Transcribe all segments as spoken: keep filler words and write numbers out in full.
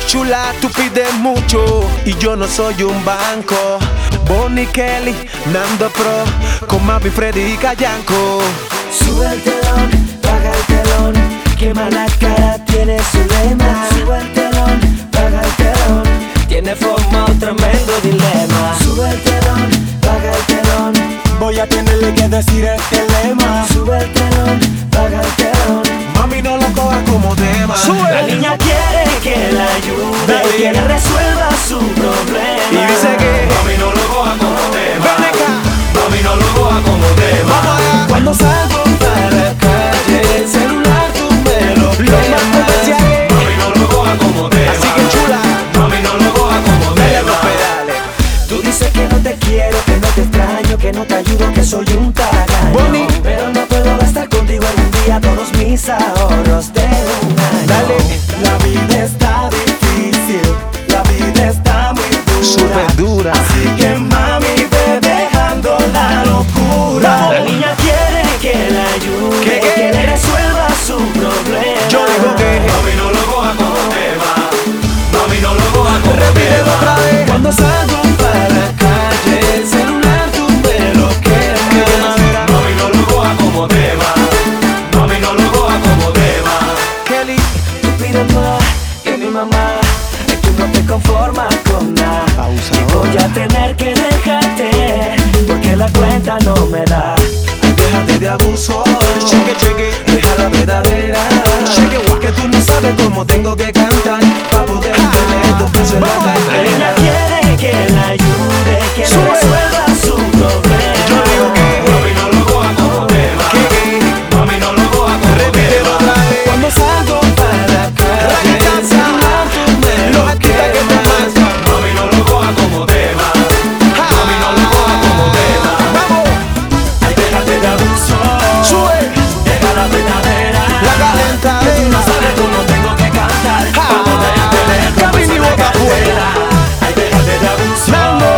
chula, tú pides mucho y yo no soy un banco. Bonnie Kelly, Nando Pro, con Mavi, Freddy y Cayanco. Sube el telón, baja el telón, qué mala cara tiene su lema. Sube el telón, baja el telón, tiene forma un tremendo dilema. Sube el telón, baja el telón, voy a tenerle que decir este lema. Sube el telón, baja el telón, mami no lo coja como tema. Sube. La niña quiere que la ayude, Dale. quiere resuelva su problema. Y dice que mami no lo coja como tema. ven acá, Mami no lo coja como tema. vamos allá. Cuando salgo para la calle, el celular tú me lo Lo más comercial es, Mami no lo coja como tema. así que chula, Mami no lo coja como dale a tema. los pedales. Tú dices que no te quiero, que no te extraño, que no te ayudo, que soy un tacaño. Bonnie. Pero no puedo gastar contigo algún día todos mis ahorros de un año. Dale. La vida está difícil, la vida está muy dura, Súper dura. así que mami ve dejando la locura. Vamos. La niña quiere que la ayude, ¿Qué, qué? quiere resuelva su problema. Yo digo que Mami no lo coja como tema. Mami no lo coja como repítelo tema. otra vez. Cuando salgo para la calle, el celular tú me lo quemas. Mami no lo coja como tema. Mami no lo coja como tema. Kelly, Tú pides más que mi mamá, y tú no te conformas con nada. Y voy a tener que dejarte, porque la cuenta no me da. ay, déjate de abuso. Cheque, cheque, Deja la verdadera, cheque, guau. que tú no sabes cómo tengo que cantar para poder tener dos pesos en la Vamos. cartera. Ella quiere que la ayude, que Sube. resuelva su problema. Yo digo que Mami no lo coja como tema. que, que, Mami no lo coja como repítelo tema. otra vez. Cuando salgo para la calle, el celular tú me Los lo artistas que te quemas. mandan. Mami no lo coja como tema. Mami no lo coja como tema. Vamos, Ay, déjate de abuso, sube deja la verdadera, la calentadera. que tú no sabes cómo tengo que cantar Ja. para poder tener dos Camina y pesos en la bota cartera. Ay, déjate de abuso, Nando.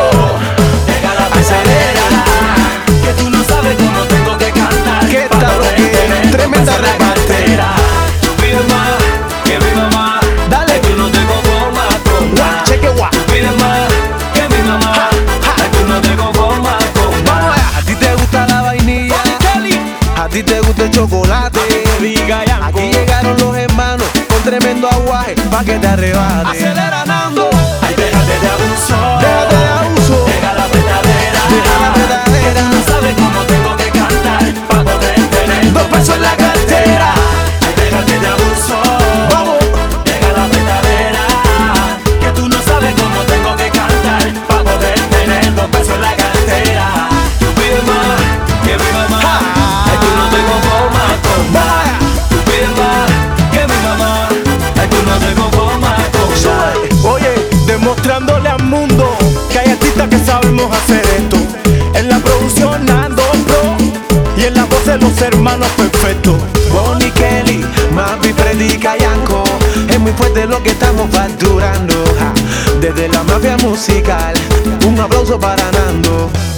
deja la verdadera, que tú no sabes cómo tengo que cantar ¿Qué para tal lo poder que? tener dos Tremenda pesos en la reparte. cartera. Tú pides más que mi mamá. Dale. Ay, tú no te conformas con nada. Cheque, guau. Tú pides más que mi mamá. Ja, ja. Ay, tú no te conformas con nada. Vamos allá. A ti te gusta la vainilla, a ti te gusta el chocolate. Aquí llegaron los hermanos con tremendo aguaje pa' que te arrebate. Acelera, Nando. Ay, déjate de abuso, Déjate de abuso, deja la verdadera, deja la verdadera. no sabes cómo tengo que cantar para poder tener Dos pesos en la cartera. Ay, déjate de abuso, Vamos, deja la verdadera, que tú no sabes cómo tengo que cantar para poder tener dos pesos en la cartera. Tú pides más que mi mamá. Ay, tú no te conformas con nada. Tú pides más que mi mamá. Ay, tú no te conformas con nada. oye, demostrándole al mundo que hay artistas que sabemos hacer esto. En la producción Nando Pro y en la voz de los hermanos perfectos. Bonnie Kelly, Mavi, Freddy y Cayanco. Es muy fuerte lo que estamos facturando, ja. Desde la mafia musical, un aplauso para Nando.